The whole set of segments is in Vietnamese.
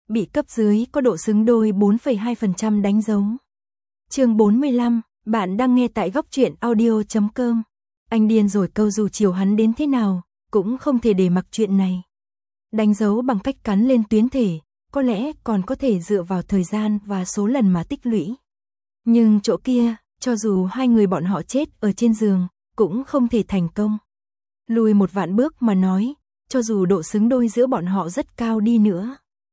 bị cấp dưới có độ xứng đôi 4,2% đánh dấu. Chương 45, bạn đang nghe tại góc truyện audio.com. Anh điên rồi, câu dù chiều hắn đến thế nào, cũng không thể để mặc chuyện này. Đánh dấu bằng cách cắn lên tuyến thể, có lẽ còn có thể dựa vào thời gian và số lần mà tích lũy. Nhưng chỗ kia, cho dù hai người bọn họ chết ở trên giường, cũng không thể thành công. Lùi một vạn bước mà nói, cho dù độ xứng đôi giữa bọn họ rất cao đi nữa,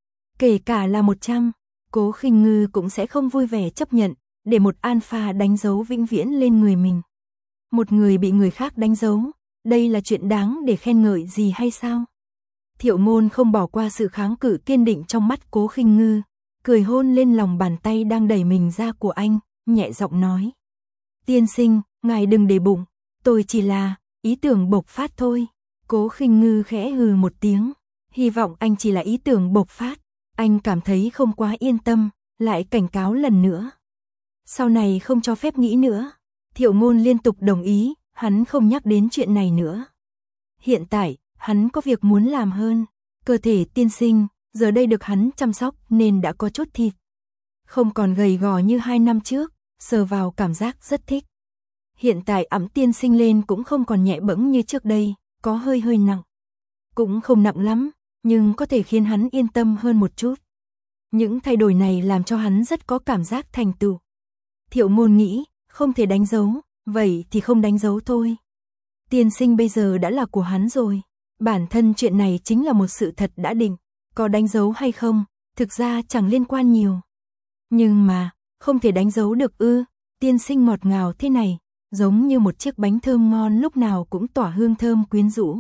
kể cả là 100, Cố Khinh Ngư cũng sẽ không vui vẻ chấp nhận, để một alpha đánh dấu vĩnh viễn lên người mình. Một người bị người khác đánh dấu, đây là chuyện đáng để khen ngợi gì hay sao? Thiệu Môn không bỏ qua sự kháng cự kiên định trong mắt Cố Khinh Ngư, cười hôn lên lòng bàn tay đang đẩy mình ra của anh, nhẹ giọng nói. Tiên sinh, ngài đừng để bụng, tôi chỉ là ý tưởng bộc phát thôi. Cố Khinh Ngư khẽ hừ một tiếng, hy vọng anh chỉ là ý tưởng bộc phát. Anh cảm thấy không quá yên tâm, lại cảnh cáo lần nữa. Sau này không cho phép nghĩ nữa. Thiệu Môn liên tục đồng ý, hắn không nhắc đến chuyện này nữa. Hiện tại, hắn có việc muốn làm hơn. Cơ thể tiên sinh, giờ đây được hắn chăm sóc nên đã có chút thịt. Không còn gầy gò như 2 năm trước, sờ vào cảm giác rất thích. Hiện tại ẵm tiên sinh lên cũng không còn nhẹ bẫng như trước đây, có hơi nặng. Cũng không nặng lắm, nhưng có thể khiến hắn yên tâm hơn một chút. Những thay đổi này làm cho hắn rất có cảm giác thành tựu. Thiệu Môn nghĩ, không thể đánh dấu, vậy thì không đánh dấu thôi. Tiên sinh bây giờ đã là của hắn rồi. Bản thân chuyện này chính là một sự thật đã định, có đánh dấu hay không, thực ra chẳng liên quan nhiều. Nhưng mà, không thể đánh dấu được ư? Tiên sinh ngọt ngào thế này, giống như một chiếc bánh thơm ngon lúc nào cũng tỏa hương thơm quyến rũ.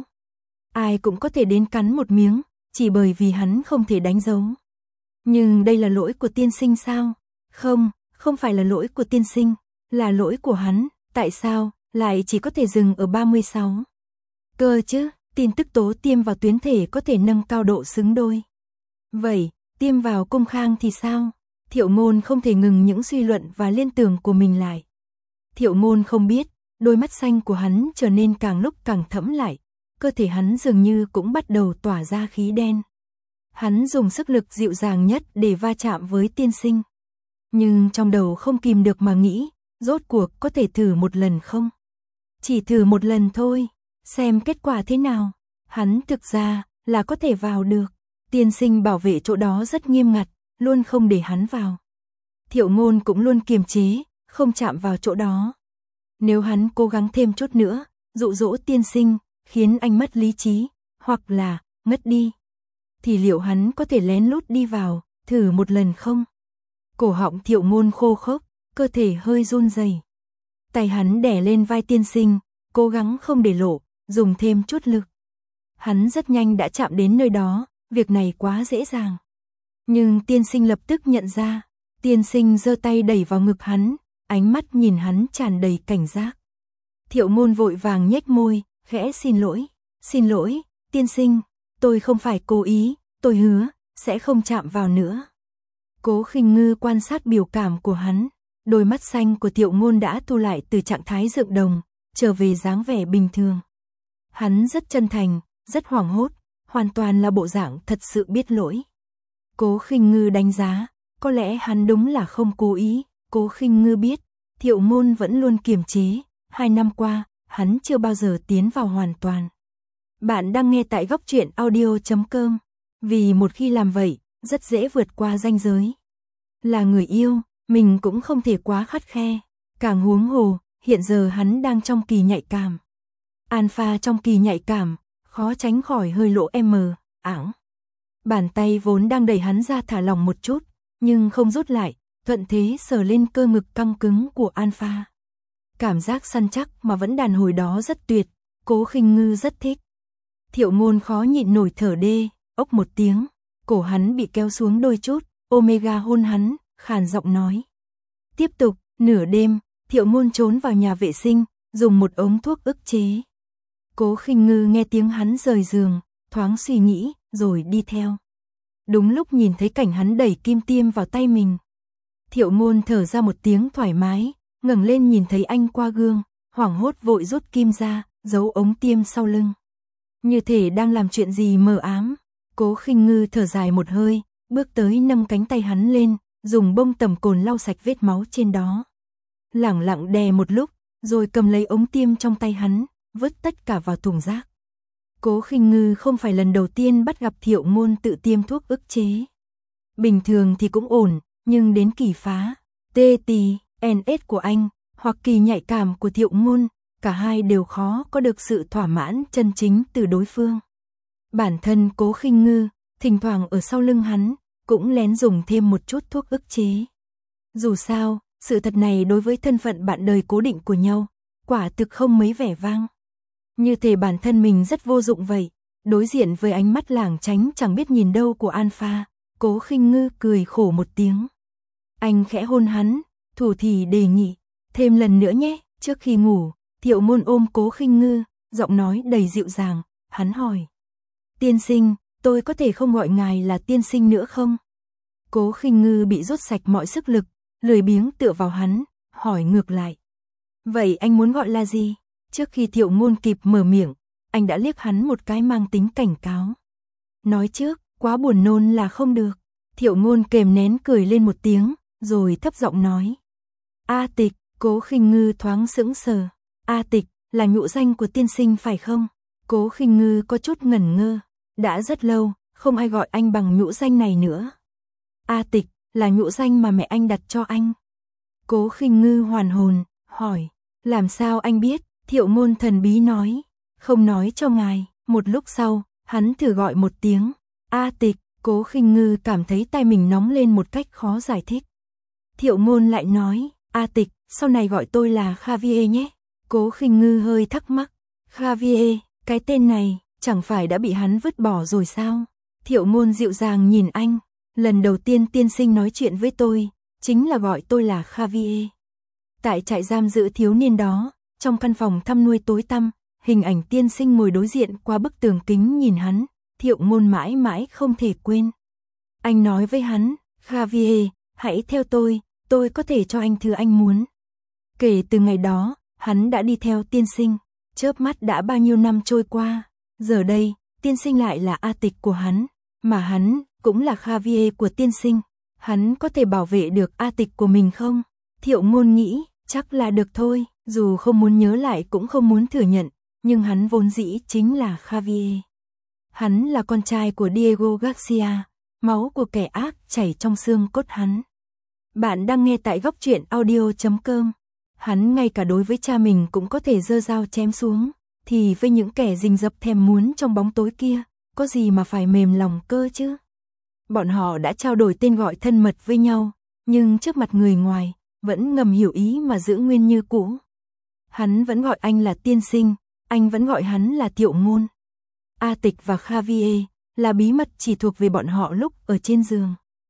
Ai cũng có thể đến cắn một miếng, chỉ bởi vì hắn không thể đánh dấu. Nhưng đây là lỗi của tiên sinh sao? Không, không phải là lỗi của tiên sinh, là lỗi của hắn. Tại sao lại chỉ có thể dừng ở 36? Cơ chứ, tin tức tố tiêm vào tuyến thể có thể nâng cao độ xứng đôi. Vậy, tiêm vào cung khang thì sao? Thiệu Môn không thể ngừng những suy luận và liên tưởng của mình lại. Thiệu Môn không biết, đôi mắt xanh của hắn trở nên càng lúc càng thẫm lại, cơ thể hắn dường như cũng bắt đầu tỏa ra khí đen. Hắn dùng sức lực dịu dàng nhất để va chạm với tiên sinh. Nhưng trong đầu không kìm được mà nghĩ, rốt cuộc có thể thử một lần không? Chỉ thử một lần thôi, xem kết quả thế nào. Hắn thực ra là có thể vào được. Tiên sinh bảo vệ chỗ đó rất nghiêm ngặt, luôn không để hắn vào. Thiệu Môn cũng luôn kiềm chế, không chạm vào chỗ đó. Nếu hắn cố gắng thêm chút nữa, dụ dỗ tiên sinh, khiến anh mất lý trí, hoặc là ngất đi, thì liệu hắn có thể lén lút đi vào, thử một lần không? Cổ họng Thiệu Môn khô khốc, cơ thể hơi run rẩy. Tay hắn đè lên vai tiên sinh, cố gắng không để lộ, dùng thêm chút lực. Hắn rất nhanh đã chạm đến nơi đó, việc này quá dễ dàng. Nhưng tiên sinh lập tức nhận ra, tiên sinh giơ tay đẩy vào ngực hắn, ánh mắt nhìn hắn tràn đầy cảnh giác. Thiệu Môn vội vàng nhếch môi, khẽ xin lỗi, tiên sinh, tôi không phải cố ý, tôi hứa, sẽ không chạm vào nữa. Cố Khinh Ngư quan sát biểu cảm của hắn, đôi mắt xanh của Thiệu Môn đã thu lại từ trạng thái dựng đồng, trở về dáng vẻ bình thường. Hắn rất chân thành, rất hoảng hốt, hoàn toàn là bộ dạng thật sự biết lỗi. Cố Khinh Ngư đánh giá, có lẽ hắn đúng là không cố ý. Cố Khinh Ngư biết, Thiệu Môn vẫn luôn kiềm chế, 2 năm qua, hắn chưa bao giờ tiến vào hoàn toàn. Bạn đang nghe tại góc truyện audio.com, vì một khi làm vậy, rất dễ vượt qua ranh giới. Là người yêu, mình cũng không thể quá khắt khe, càng huống hồ, hiện giờ hắn đang trong kỳ nhạy cảm. Alpha trong kỳ nhạy cảm, khó tránh khỏi hơi lộ ảng. Bàn tay vốn đang đẩy hắn ra thả lỏng một chút, nhưng không rút lại, thuận thế sờ lên cơ ngực căng cứng của Alpha. Cảm giác săn chắc mà vẫn đàn hồi đó rất tuyệt, Cố Khinh Ngư rất thích. Thiệu Môn khó nhịn nổi thở đê, ốc một tiếng, cổ hắn bị kéo xuống đôi chút, Omega hôn hắn, khàn giọng nói. Tiếp tục, nửa đêm, Thiệu Môn trốn vào nhà vệ sinh, dùng một ống thuốc ức chế. Cố Khinh Ngư nghe tiếng hắn rời giường, thoáng suy nghĩ, rồi đi theo. Đúng lúc nhìn thấy cảnh hắn đẩy kim tiêm vào tay mình. Thiệu Môn thở ra một tiếng thoải mái, ngẩng lên nhìn thấy anh qua gương, hoảng hốt vội rút kim ra, giấu ống tiêm sau lưng. Như thể đang làm chuyện gì mờ ám. Cố Khinh Ngư thở dài một hơi, bước tới nâng cánh tay hắn lên, dùng bông tẩm cồn lau sạch vết máu trên đó. Lẳng lặng đè một lúc, rồi cầm lấy ống tiêm trong tay hắn, vứt tất cả vào thùng rác. Cố Khinh Ngư không phải lần đầu tiên bắt gặp Thiệu Ngôn tự tiêm thuốc ức chế. Bình thường thì cũng ổn, nhưng đến kỳ phá, TTNS của anh, hoặc kỳ nhạy cảm của Thiệu Ngôn, cả hai đều khó có được sự thỏa mãn chân chính từ đối phương. Bản thân Cố Khinh Ngư, thỉnh thoảng ở sau lưng hắn, cũng lén dùng thêm một chút thuốc ức chế. Dù sao, sự thật này đối với thân phận bạn đời cố định của nhau, quả thực không mấy vẻ vang. Như thể bản thân mình rất vô dụng vậy, đối diện với ánh mắt lảng tránh chẳng biết nhìn đâu của Alpha, Cố Khinh Ngư cười khổ một tiếng. Anh khẽ hôn hắn, thủ thỉ đề nghị, thêm lần nữa nhé. Trước khi ngủ, Thiệu Ngôn ôm Cố Khinh Ngư, giọng nói đầy dịu dàng, hắn hỏi. Tiên sinh, tôi có thể không gọi ngài là tiên sinh nữa không? Cố Khinh Ngư bị rút sạch mọi sức lực, lười biếng tựa vào hắn, hỏi ngược lại. Vậy anh muốn gọi là gì? Trước khi Thiệu Ngôn kịp mở miệng, anh đã liếc hắn một cái mang tính cảnh cáo. Nói trước, quá buồn nôn là không được. Thiệu Ngôn kềm nén cười lên một tiếng, rồi thấp giọng nói. A Tịch. Cố Khinh Ngư thoáng sững sờ. A Tịch là nhũ danh của tiên sinh phải không? Cố Khinh Ngư có chút ngẩn ngơ. Đã rất lâu, không ai gọi anh bằng nhũ danh này nữa. A Tịch là nhũ danh mà mẹ anh đặt cho anh. Cố Khinh Ngư hoàn hồn, hỏi. Làm sao anh biết? Thiệu Ngôn thần bí nói. Không nói cho ngài. Một lúc sau, hắn thử gọi một tiếng. A Tịch. Cố Khinh Ngư cảm thấy tai mình nóng lên một cách khó giải thích. Thiệu Ngôn lại nói. A Tịch, sau này gọi tôi là Xavier nhé. Cố Khinh Ngư hơi thắc mắc. Xavier, cái tên này, chẳng phải đã bị hắn vứt bỏ rồi sao? Thiệu Ngôn dịu dàng nhìn anh. Lần đầu tiên tiên sinh nói chuyện với tôi, chính là gọi tôi là Xavier. Tại trại giam giữ thiếu niên đó, trong căn phòng thăm nuôi tối tăm, hình ảnh tiên sinh ngồi đối diện qua bức tường kính nhìn hắn, Thiệu Ngôn mãi mãi không thể quên. Anh nói với hắn, Xavier, hãy theo tôi có thể cho anh thứ anh muốn. Kể từ ngày đó, hắn đã đi theo tiên sinh, chớp mắt đã bao nhiêu năm trôi qua, giờ đây, tiên sinh lại là A Tịch của hắn, mà hắn cũng là Xavier của tiên sinh. Hắn có thể bảo vệ được A Tịch của mình không? Thiệu Ngôn nghĩ, chắc là được thôi, dù không muốn nhớ lại cũng không muốn thừa nhận, nhưng hắn vốn dĩ chính là Xavier. Hắn là con trai của Diego Garcia, máu của kẻ ác chảy trong xương cốt hắn. Bạn đang nghe tại góc truyện audio.com. Hắn ngay cả đối với cha mình cũng có thể giơ dao chém xuống, thì với những kẻ rình rập thèm muốn trong bóng tối kia, có gì mà phải mềm lòng cơ chứ? Bọn họ đã trao đổi tên gọi thân mật với nhau, nhưng trước mặt người ngoài, vẫn ngầm hiểu ý mà giữ nguyên như cũ. Hắn vẫn gọi anh là tiên sinh, anh vẫn gọi hắn là Thiệu Ngôn. A Tịch và Xavier là bí mật chỉ thuộc về bọn họ lúc ở trên giường.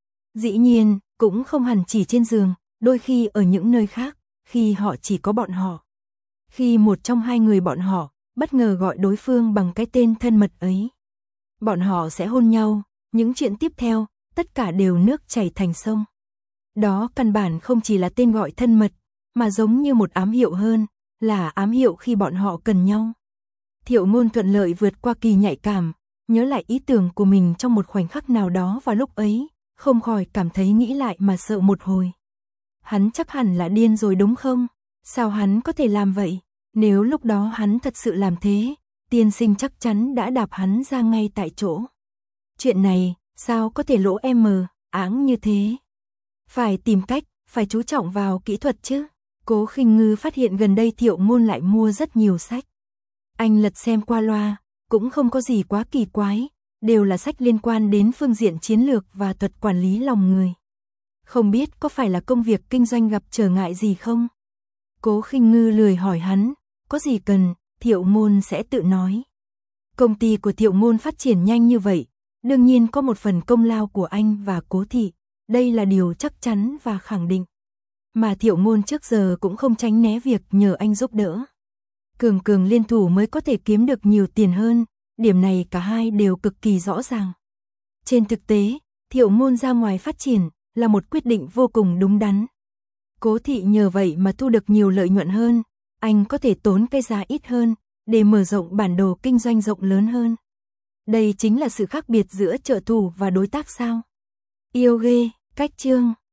Dĩ nhiên, cũng không hẳn chỉ trên giường, đôi khi ở những nơi khác, khi họ chỉ có bọn họ. Khi một trong hai người bọn họ bất ngờ gọi đối phương bằng cái tên thân mật ấy, bọn họ sẽ hôn nhau, những chuyện tiếp theo, tất cả đều nước chảy thành sông. Đó căn bản không chỉ là tên gọi thân mật, mà giống như một ám hiệu hơn, là ám hiệu khi bọn họ cần nhau. Thiệu Ngôn thuận lợi vượt qua kỳ nhạy cảm, nhớ lại ý tưởng của mình trong một khoảnh khắc nào đó vào lúc ấy, không khỏi cảm thấy nghĩ lại mà sợ một hồi. Hắn chắc hẳn là điên rồi đúng không? Sao hắn có thể làm vậy? Nếu lúc đó hắn thật sự làm thế, tiên sinh chắc chắn đã đạp hắn ra ngay tại chỗ. Chuyện này, sao có thể lỗ áng như thế? Phải tìm cách, phải chú trọng vào kỹ thuật chứ. Cố Khinh Ngư phát hiện gần đây Thiệu Ngôn lại mua rất nhiều sách. Anh lật xem qua loa, cũng không có gì quá kỳ quái, đều là sách liên quan đến phương diện chiến lược và thuật quản lý lòng người. Không biết có phải là công việc kinh doanh gặp trở ngại gì không? Cố Khinh Ngư lười hỏi hắn, có gì cần, Thiệu Ngôn sẽ tự nói. Công ty của Thiệu Ngôn phát triển nhanh như vậy, đương nhiên có một phần công lao của anh và Cố thị, đây là điều chắc chắn và khẳng định. Mà Thiệu Ngôn trước giờ cũng không tránh né việc nhờ anh giúp đỡ. Cường cường liên thủ mới có thể kiếm được nhiều tiền hơn, điểm này cả hai đều cực kỳ rõ ràng. Trên thực tế, Thiệu Ngôn ra ngoài phát triển là một quyết định vô cùng đúng đắn. Cố thị nhờ vậy mà thu được nhiều lợi nhuận hơn, anh có thể tốn cái giá ít hơn để mở rộng bản đồ kinh doanh rộng lớn hơn. Đây chính là sự khác biệt giữa trợ thủ và đối tác sao? Yêu ghê, cách chương.